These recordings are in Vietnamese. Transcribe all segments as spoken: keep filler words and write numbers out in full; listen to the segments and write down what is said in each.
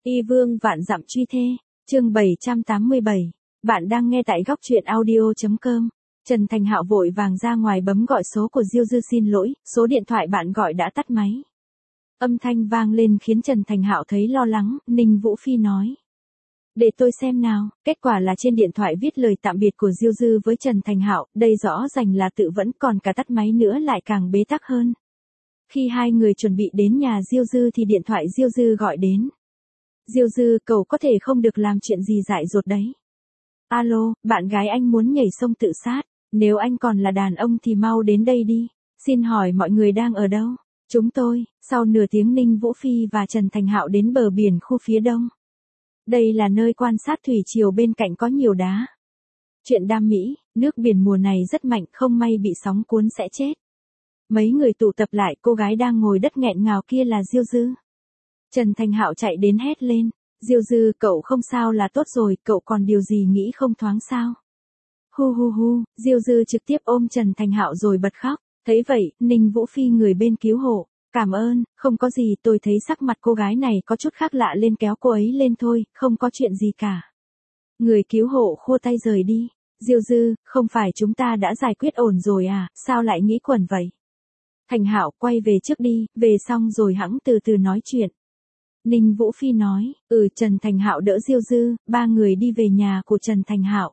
Y vương vạn dặm truy thê, chương bảy trăm tám mươi bảy. Bạn đang nghe tại góc truyện audio chấm com. Trần Thành Hạo vội vàng ra ngoài bấm gọi số của Diêu Dư xin lỗi, số điện thoại bạn gọi đã tắt máy. Âm thanh vang lên khiến Trần Thành Hạo thấy lo lắng, Ninh Vũ Phi nói. Để tôi xem nào, kết quả là trên điện thoại viết lời tạm biệt của Diêu Dư với Trần Thành Hạo, đây rõ ràng là tự vẫn, còn cả tắt máy nữa lại càng bế tắc hơn. Khi hai người chuẩn bị đến nhà Diêu Dư thì điện thoại Diêu Dư gọi đến. Diêu Dư, cậu có thể không được làm chuyện gì dại dột đấy. Alo, bạn gái anh muốn nhảy sông tự sát, nếu anh còn là đàn ông thì mau đến đây đi. Xin hỏi mọi người đang ở đâu? Chúng tôi, sau nửa tiếng Ninh Vũ Phi và Trần Thành Hạo đến bờ biển khu phía đông. Đây là nơi quan sát thủy triều, bên cạnh có nhiều đá. Chuyện đam mỹ, nước biển mùa này rất mạnh, không may bị sóng cuốn sẽ chết. Mấy người tụ tập lại, cô gái đang ngồi đất nghẹn ngào kia là Diêu Dư. Trần Thành Hạo chạy đến hét lên, Diêu Dư, cậu không sao là tốt rồi, cậu còn điều gì nghĩ không thoáng sao? Hu hu hu, Diêu Dư trực tiếp ôm Trần Thành Hạo rồi bật khóc. Thấy vậy, Ninh Vũ Phi người bên cứu hộ, cảm ơn, không có gì, tôi thấy sắc mặt cô gái này có chút khác lạ lên, kéo cô ấy lên thôi, không có chuyện gì cả. Người cứu hộ khua tay rời đi. Diêu Dư, không phải chúng ta đã giải quyết ổn rồi à, sao lại nghĩ quẩn vậy? Thành Hạo, quay về trước đi, về xong rồi hẵng từ từ nói chuyện. Ninh Vũ Phi nói, ừ. Trần Thành Hạo đỡ Diêu Dư, ba người đi về nhà của Trần Thành Hạo.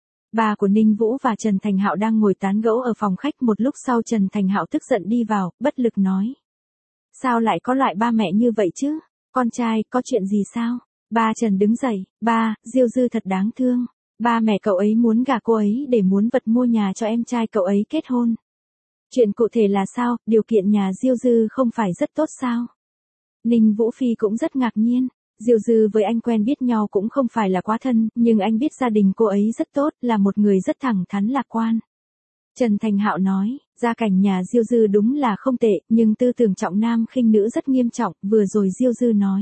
Ba của Ninh Vũ và Trần Thành Hạo đang ngồi tán gẫu ở phòng khách, một lúc sau Trần Thành Hạo tức giận đi vào, bất lực nói. Sao lại có loại ba mẹ như vậy chứ? Con trai, có chuyện gì sao? Ba Trần đứng dậy, ba, Diêu Dư thật đáng thương. Ba mẹ cậu ấy muốn gả cô ấy để muốn vật mua nhà cho em trai cậu ấy kết hôn. Chuyện cụ thể là sao, điều kiện nhà Diêu Dư không phải rất tốt sao? Ninh Vũ Phi cũng rất ngạc nhiên. Diêu Dư với anh quen biết nhau cũng không phải là quá thân, nhưng anh biết gia đình cô ấy rất tốt, là một người rất thẳng thắn lạc quan. Trần Thành Hạo nói, gia cảnh nhà Diêu Dư đúng là không tệ, nhưng tư tưởng trọng nam khinh nữ rất nghiêm trọng, vừa rồi Diêu Dư nói.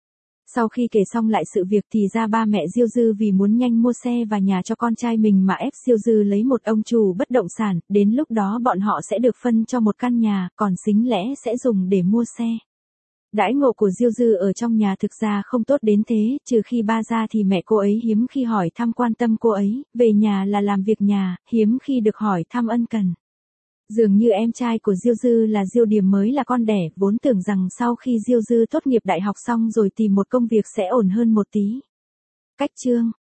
Sau khi kể xong lại sự việc thì ra ba mẹ Diêu Dư vì muốn nhanh mua xe và nhà cho con trai mình mà ép Diêu Dư lấy một ông chủ bất động sản, đến lúc đó bọn họ sẽ được phân cho một căn nhà, còn xính lẻ sẽ dùng để mua xe. Đãi ngộ của Diêu Dư ở trong nhà thực ra không tốt đến thế, trừ khi ba ra thì mẹ cô ấy hiếm khi hỏi thăm quan tâm cô ấy, về nhà là làm việc nhà, hiếm khi được hỏi thăm ân cần. Dường như em trai của Diêu Dư là Diêu Điềm mới là con đẻ, vốn tưởng rằng sau khi Diêu Dư tốt nghiệp đại học xong rồi tìm một công việc sẽ ổn hơn một tí. Cách chương,